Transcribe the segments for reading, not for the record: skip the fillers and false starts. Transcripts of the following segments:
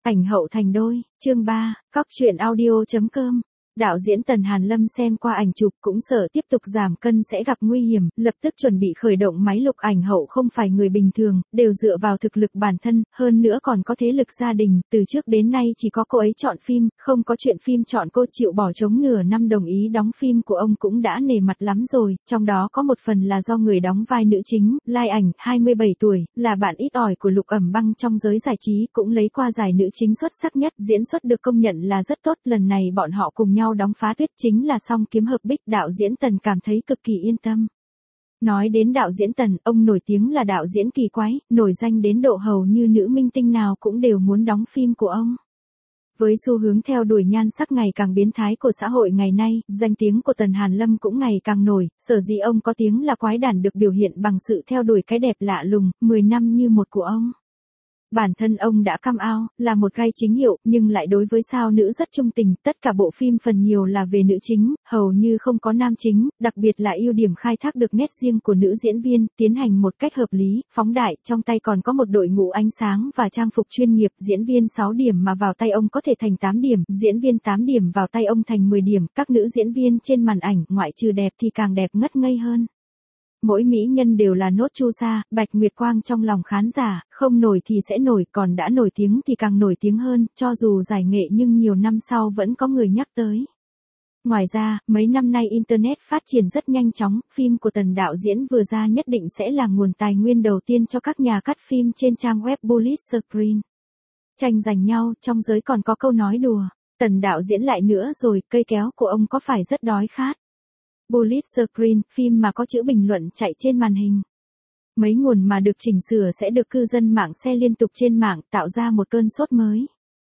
Ảnh hậu thành đôi, chương 3, cóc truyện audio.com. Đạo diễn Tần Hàn Lâm xem qua ảnh chụp cũng sợ tiếp tục giảm cân sẽ gặp nguy hiểm, lập tức chuẩn bị khởi động máy lục. Ảnh hậu không phải người bình thường, đều dựa vào thực lực bản thân, hơn nữa còn có thế lực gia đình, từ trước đến nay chỉ có cô ấy chọn phim, không có chuyện phim chọn cô chịu bỏ trống nửa năm đồng ý đóng phim của ông cũng đã nể mặt lắm rồi, trong đó có một phần là do người đóng vai nữ chính, Lai Ảnh, 27 tuổi, là bạn ít ỏi của Lục Ẩm Băng trong giới giải trí, cũng lấy qua giải nữ chính xuất sắc nhất, diễn xuất được công nhận là rất tốt, lần này bọn họ cùng nhau đóng Phá Tuyết chính là song kiếm hợp bích. Đạo diễn Tần cảm thấy cực kỳ yên tâm. Nói đến đạo diễn Tần, ông nổi tiếng là đạo diễn kỳ quái, nổi danh đến độ hầu như nữ minh tinh nào cũng đều muốn đóng phim của ông. Với xu hướng theo đuổi nhan sắc ngày càng biến thái của xã hội ngày nay, danh tiếng của Tần Hàn Lâm cũng ngày càng nổi, sở dĩ ông có tiếng là quái đản được biểu hiện bằng sự theo đuổi cái đẹp lạ lùng, 10 năm như một của ông. Bản thân ông đã come out, là một gai chính hiệu, nhưng lại đối với sao nữ rất trung tình, tất cả bộ phim phần nhiều là về nữ chính, hầu như không có nam chính, đặc biệt là ưu điểm khai thác được nét riêng của nữ diễn viên, tiến hành một cách hợp lý, phóng đại, trong tay còn có một đội ngũ ánh sáng và trang phục chuyên nghiệp, diễn viên 6 điểm mà vào tay ông có thể thành 8 điểm, diễn viên 8 điểm vào tay ông thành 10 điểm, các nữ diễn viên trên màn ảnh, ngoại trừ đẹp thì càng đẹp ngất ngây hơn. Mỗi mỹ nhân đều là nốt chu sa, bạch nguyệt quang trong lòng khán giả, không nổi thì sẽ nổi, còn đã nổi tiếng thì càng nổi tiếng hơn, cho dù giải nghệ nhưng nhiều năm sau vẫn có người nhắc tới. Ngoài ra, mấy năm nay Internet phát triển rất nhanh chóng, phim của Tần đạo diễn vừa ra nhất định sẽ là nguồn tài nguyên đầu tiên cho các nhà cắt phim trên trang web Bullet Screen. Tranh giành nhau, trong giới còn có câu nói đùa, Tần đạo diễn lại nữa rồi, cây kéo của ông có phải rất đói khát? Bullet Screen, phim mà có chữ bình luận chạy trên màn hình. Mấy nguồn mà được chỉnh sửa sẽ được cư dân mạng share liên tục trên mạng, tạo ra một cơn sốt mới.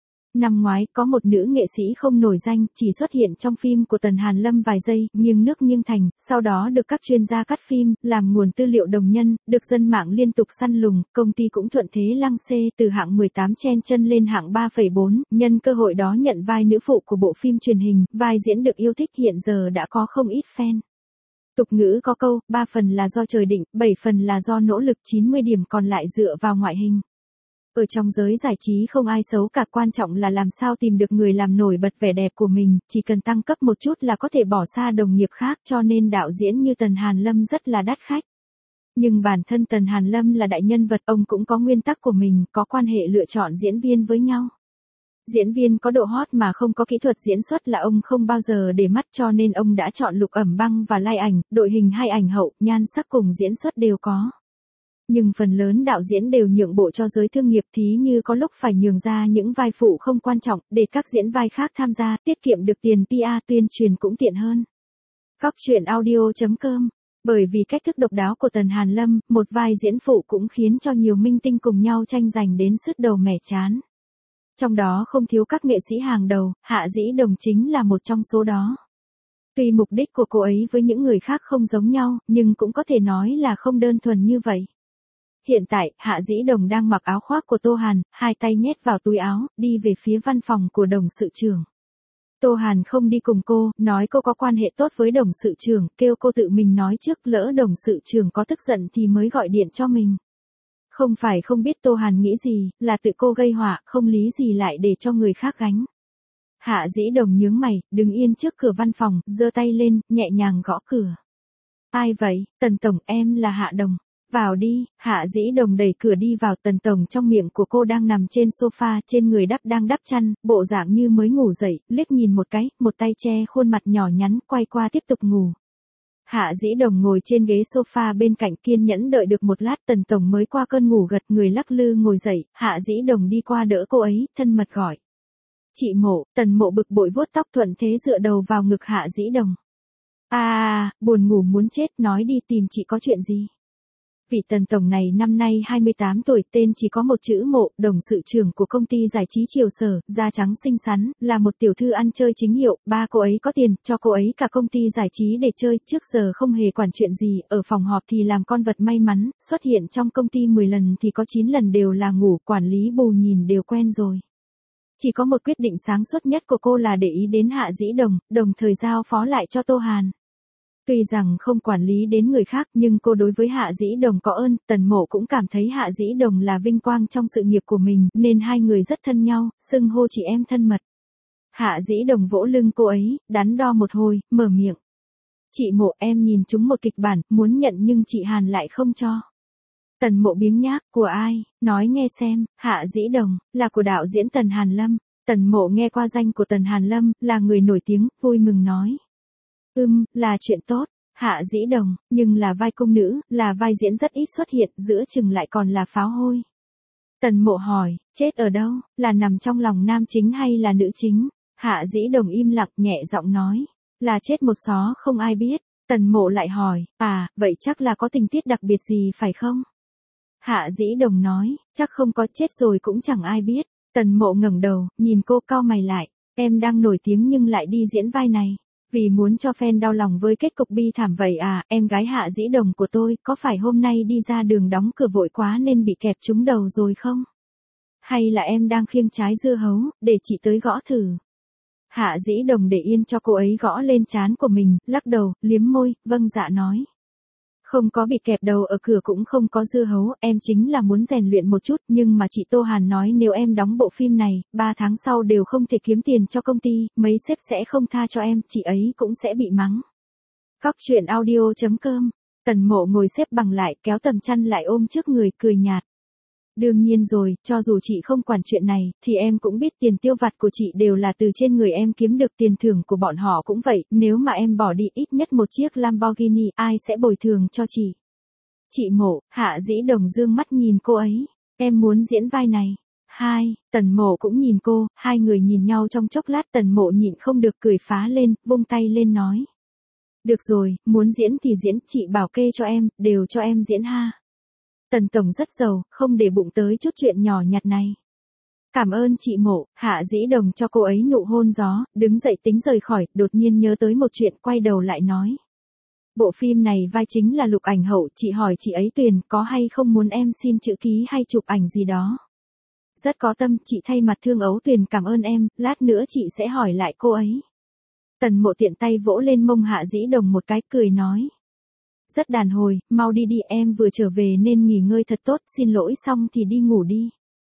Năm ngoái, có một nữ nghệ sĩ không nổi danh, chỉ xuất hiện trong phim của Tần Hàn Lâm vài giây, nghiêng nước nghiêng thành, sau đó được các chuyên gia cắt phim, làm nguồn tư liệu đồng nhân, được dân mạng liên tục săn lùng, công ty cũng thuận thế lăng xê từ hạng 18 chen chân lên hạng 3,4, nhân cơ hội đó nhận vai nữ phụ của bộ phim truyền hình, vai diễn được yêu thích hiện giờ đã có không ít fan. Tục ngữ có câu, 3 phần là do trời định, 7 phần là do nỗ lực, 90 điểm còn lại dựa vào ngoại hình. Ở trong giới giải trí không ai xấu cả, quan trọng là làm sao tìm được người làm nổi bật vẻ đẹp của mình, chỉ cần tăng cấp một chút là có thể bỏ xa đồng nghiệp khác, cho nên đạo diễn như Tần Hàn Lâm rất là đắt khách. Nhưng bản thân Tần Hàn Lâm là đại nhân vật, ông cũng có nguyên tắc của mình, có quan hệ lựa chọn diễn viên với nhau. Diễn viên có độ hot mà không có kỹ thuật diễn xuất là ông không bao giờ để mắt, cho nên ông đã chọn Lục Ẩm Băng và Lai Ảnh, đội hình hai ảnh hậu, nhan sắc cùng diễn xuất đều có. Nhưng phần lớn đạo diễn đều nhượng bộ cho giới thương nghiệp, thí như có lúc phải nhường ra những vai phụ không quan trọng, để các diễn vai khác tham gia, tiết kiệm được tiền PR, tuyên truyền cũng tiện hơn. Cóc truyện audio.com. Bởi vì cách thức độc đáo của Tần Hàn Lâm, một vai diễn phụ cũng khiến cho nhiều minh tinh cùng nhau tranh giành đến sứt đầu mẻ trán. Trong đó không thiếu các nghệ sĩ hàng đầu, Hạ Dĩ Đồng chính là một trong số đó. Tuy mục đích của cô ấy với những người khác không giống nhau, nhưng cũng có thể nói là không đơn thuần như vậy. Hiện tại, Hạ Dĩ Đồng đang mặc áo khoác của Tô Hàn, hai tay nhét vào túi áo, đi về phía văn phòng của đồng sự trưởng. Tô Hàn không đi cùng cô, nói cô có quan hệ tốt với đồng sự trưởng, kêu cô tự mình nói trước, lỡ đồng sự trưởng có tức giận thì mới gọi điện cho mình. Không phải không biết Tô Hàn nghĩ gì, là tự cô gây họa, không lý gì lại để cho người khác gánh. Hạ Dĩ Đồng nhướng mày, đứng yên trước cửa văn phòng, giơ tay lên, nhẹ nhàng gõ cửa. Ai vậy? Tần Tổng, em là Hạ Đồng. Vào đi. Hạ Dĩ Đồng đẩy cửa đi vào. Tần Tổng trong miệng của cô đang nằm trên sofa, trên người đang đắp chăn, bộ dạng như mới ngủ dậy, liếc nhìn một cái, một tay che khuôn mặt nhỏ nhắn, quay qua tiếp tục ngủ. Hạ Dĩ Đồng ngồi trên ghế sofa bên cạnh, kiên nhẫn đợi được một lát, Tần Tổng mới qua cơn ngủ gật người lắc lư ngồi dậy, Hạ Dĩ Đồng đi qua đỡ cô ấy, thân mật gọi. Chị Mộ. Tần Mộ bực bội vuốt tóc, thuận thế dựa đầu vào ngực Hạ Dĩ Đồng. Buồn ngủ muốn chết, nói đi, tìm chị có chuyện gì? Vị Tần Tổng này năm nay 28 tuổi, tên chỉ có một chữ Mộ, đồng sự trưởng của công ty giải trí Triều Sở, da trắng xinh xắn, là một tiểu thư ăn chơi chính hiệu, ba cô ấy có tiền, cho cô ấy cả công ty giải trí để chơi, trước giờ không hề quản chuyện gì, ở phòng họp thì làm con vật may mắn, xuất hiện trong công ty 10 lần thì có 9 lần đều là ngủ, quản lý bù nhìn đều quen rồi. Chỉ có một quyết định sáng suốt nhất của cô là để ý đến Hạ Dĩ Đồng, đồng thời giao phó lại cho Tô Hàn. Tuy rằng không quản lý đến người khác nhưng cô đối với Hạ Dĩ Đồng có ơn, Tần Mộ cũng cảm thấy Hạ Dĩ Đồng là vinh quang trong sự nghiệp của mình nên hai người rất thân nhau, xưng hô chị em thân mật. Hạ Dĩ Đồng vỗ lưng cô ấy, đắn đo một hồi, mở miệng. Chị Mộ, em nhìn chúng một kịch bản, muốn nhận nhưng chị Hàn lại không cho. Tần Mộ biếng nhác, của ai, nói nghe xem. Hạ Dĩ Đồng, là của đạo diễn Tần Hàn Lâm. Tần Mộ nghe qua danh của Tần Hàn Lâm, là người nổi tiếng, vui mừng nói. Là chuyện tốt. Hạ Dĩ Đồng, nhưng là vai công nữ, là vai diễn rất ít xuất hiện, giữa chừng lại còn là pháo hôi. Tần Mộ hỏi, chết ở đâu, là nằm trong lòng nam chính hay là nữ chính? Hạ Dĩ Đồng im lặng nhẹ giọng nói, là chết một xó không ai biết. Tần Mộ lại hỏi, vậy chắc là có tình tiết đặc biệt gì phải không? Hạ Dĩ Đồng nói, chắc không có, chết rồi cũng chẳng ai biết. Tần Mộ ngẩng đầu, nhìn cô cau mày lại, em đang nổi tiếng nhưng lại đi diễn vai này. Vì muốn cho fan đau lòng với kết cục bi thảm vậy à, em gái Hạ Dĩ Đồng của tôi, có phải hôm nay đi ra đường đóng cửa vội quá nên bị kẹp trúng đầu rồi không? Hay là em đang khiêng trái dưa hấu, để chị tới gõ thử? Hạ Dĩ Đồng để yên cho cô ấy gõ lên trán của mình, lắc đầu, liếm môi, vâng dạ nói. Không có bị kẹp đầu ở cửa cũng không có dưa hấu, em chính là muốn rèn luyện một chút, nhưng mà chị Tô Hàn nói nếu em đóng bộ phim này, 3 tháng sau đều không thể kiếm tiền cho công ty, mấy sếp sẽ không tha cho em, chị ấy cũng sẽ bị mắng. Cóc truyện audio.com. Tần Mộ ngồi xếp bằng lại, kéo tầm chăn lại ôm trước người, cười nhạt. Đương nhiên rồi, cho dù chị không quản chuyện này, thì em cũng biết tiền tiêu vặt của chị đều là từ trên người em kiếm được, tiền thưởng của bọn họ cũng vậy, nếu mà em bỏ đi ít nhất một chiếc Lamborghini, ai sẽ bồi thường cho chị? Chị Mộ, Hạ Dĩ Đồng dương mắt nhìn cô ấy, em muốn diễn vai này. Tần Mộ cũng nhìn cô, hai người nhìn nhau trong chốc lát, Tần Mộ nhịn không được cười phá lên, vung tay lên nói. Được rồi, muốn diễn thì diễn, chị bảo kê cho em, đều cho em diễn ha. Tần Tổng rất giàu, không để bụng tới chút chuyện nhỏ nhặt này. Cảm ơn chị Mộ. Hạ Dĩ Đồng cho cô ấy nụ hôn gió, đứng dậy tính rời khỏi, đột nhiên nhớ tới một chuyện, quay đầu lại nói. Bộ phim này vai chính là Lục Ảnh Hậu, chị hỏi chị ấy Tuyền có hay không muốn em xin chữ ký hay chụp ảnh gì đó. Rất có tâm, chị thay mặt Thương Ấu Tuyền cảm ơn em, lát nữa chị sẽ hỏi lại cô ấy. Tần Mộ tiện tay vỗ lên mông Hạ Dĩ Đồng một cái, cười nói. Rất đàn hồi, mau đi đi, em vừa trở về nên nghỉ ngơi thật tốt, xin lỗi xong thì đi ngủ đi.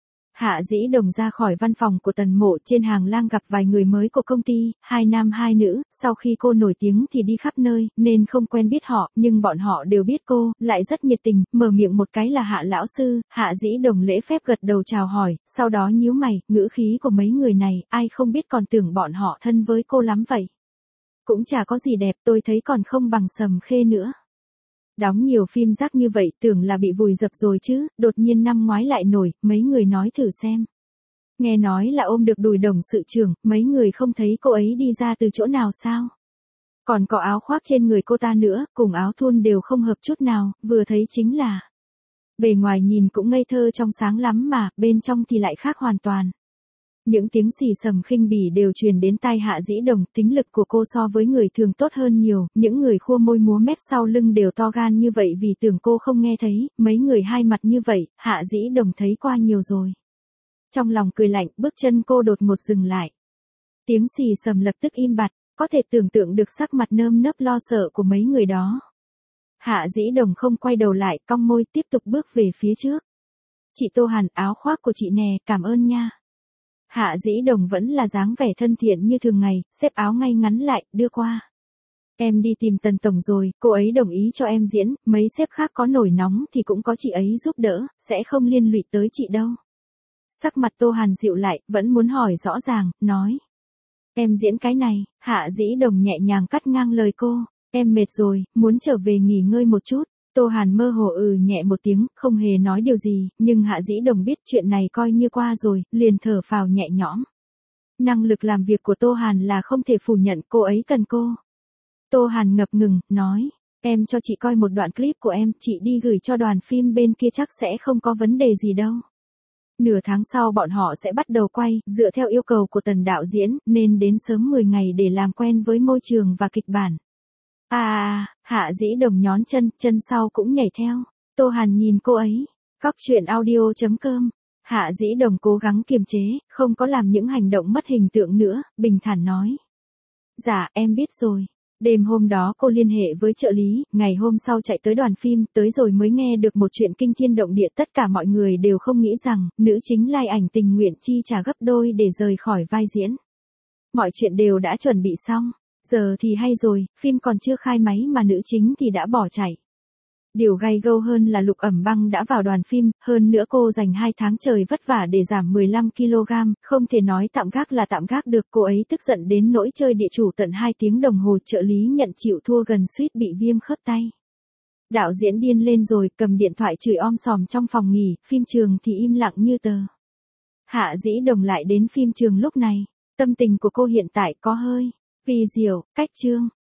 Hạ Dĩ Đồng ra khỏi văn phòng của Tần Mộ, trên hàng lang gặp vài người mới của công ty, 2 nam 2 nữ, sau khi cô nổi tiếng thì đi khắp nơi, nên không quen biết họ, nhưng bọn họ đều biết cô, lại rất nhiệt tình, mở miệng một cái là Hạ lão sư. Hạ Dĩ Đồng lễ phép gật đầu chào hỏi, sau đó nhíu mày, ngữ khí của mấy người này, ai không biết còn tưởng bọn họ thân với cô lắm vậy. Cũng chả có gì đẹp, tôi thấy còn không bằng Sầm Khê nữa. Đóng nhiều phim rác như vậy tưởng là bị vùi dập rồi chứ, đột nhiên năm ngoái lại nổi, mấy người nói thử xem. Nghe nói là ôm được đùi đồng sự trưởng, mấy người không thấy cô ấy đi ra từ chỗ nào sao? Còn có áo khoác trên người cô ta nữa, cùng áo thun đều không hợp chút nào, vừa thấy chính là. Bề ngoài nhìn cũng ngây thơ trong sáng lắm mà, bên trong thì lại khác hoàn toàn. Những tiếng xì xầm khinh bỉ đều truyền đến tai Hạ Dĩ Đồng, tính lực của cô so với người thường tốt hơn nhiều, những người khua môi múa mép sau lưng đều to gan như vậy vì tưởng cô không nghe thấy, mấy người hai mặt như vậy, Hạ Dĩ Đồng thấy qua nhiều rồi. Trong lòng cười lạnh, bước chân cô đột ngột dừng lại. Tiếng xì xầm lập tức im bặt, có thể tưởng tượng được sắc mặt nơm nớp lo sợ của mấy người đó. Hạ Dĩ Đồng không quay đầu lại, cong môi tiếp tục bước về phía trước. Chị Tô Hàn, áo khoác của chị nè, cảm ơn nha. Hạ Dĩ Đồng vẫn là dáng vẻ thân thiện như thường ngày, xếp áo ngay ngắn lại, đưa qua. Em đi tìm Tần Tổng rồi, cô ấy đồng ý cho em diễn, mấy sếp khác có nổi nóng thì cũng có chị ấy giúp đỡ, sẽ không liên lụy tới chị đâu. Sắc mặt Tô Hàn dịu lại, vẫn muốn hỏi rõ ràng, nói. Em diễn cái này, Hạ Dĩ Đồng nhẹ nhàng cắt ngang lời cô, em mệt rồi, muốn trở về nghỉ ngơi một chút. Tô Hàn mơ hồ nhẹ một tiếng, không hề nói điều gì, nhưng Hạ Dĩ Đồng biết chuyện này coi như qua rồi, liền thở phào nhẹ nhõm. Năng lực làm việc của Tô Hàn là không thể phủ nhận, cô ấy cần cô. Tô Hàn ngập ngừng, nói, em cho chị coi một đoạn clip của em, chị đi gửi cho đoàn phim bên kia chắc sẽ không có vấn đề gì đâu. Nửa tháng sau bọn họ sẽ bắt đầu quay, dựa theo yêu cầu của Tần đạo diễn, nên đến sớm 10 ngày để làm quen với môi trường và kịch bản. Hạ Dĩ Đồng nhón chân, chân sau cũng nhảy theo. Tô Hàn nhìn cô ấy. Cóc truyện audio.com. Hạ Dĩ Đồng cố gắng kiềm chế, không có làm những hành động mất hình tượng nữa, bình thản nói. Dạ, em biết rồi. Đêm hôm đó cô liên hệ với trợ lý, ngày hôm sau chạy tới đoàn phim, tới rồi mới nghe được một chuyện kinh thiên động địa. Tất cả mọi người đều không nghĩ rằng, nữ chính Lai Ảnh tình nguyện chi trả gấp đôi để rời khỏi vai diễn. Mọi chuyện đều đã chuẩn bị xong. Giờ thì hay rồi, phim còn chưa khai máy mà nữ chính thì đã bỏ chạy. Điều gay gâu hơn là Lục Ẩm Băng đã vào đoàn phim, hơn nữa cô dành 2 tháng trời vất vả để giảm 15kg, không thể nói tạm gác là tạm gác được. Cô ấy tức giận đến nỗi chơi địa chủ tận 2 tiếng đồng hồ, trợ lý nhận chịu thua gần suýt bị viêm khớp tay. Đạo diễn điên lên rồi, cầm điện thoại chửi om sòm trong phòng nghỉ, phim trường thì im lặng như tờ. Hạ Dĩ Đồng lại đến phim trường lúc này, tâm tình của cô hiện tại có hơi vì diệu, cách chương.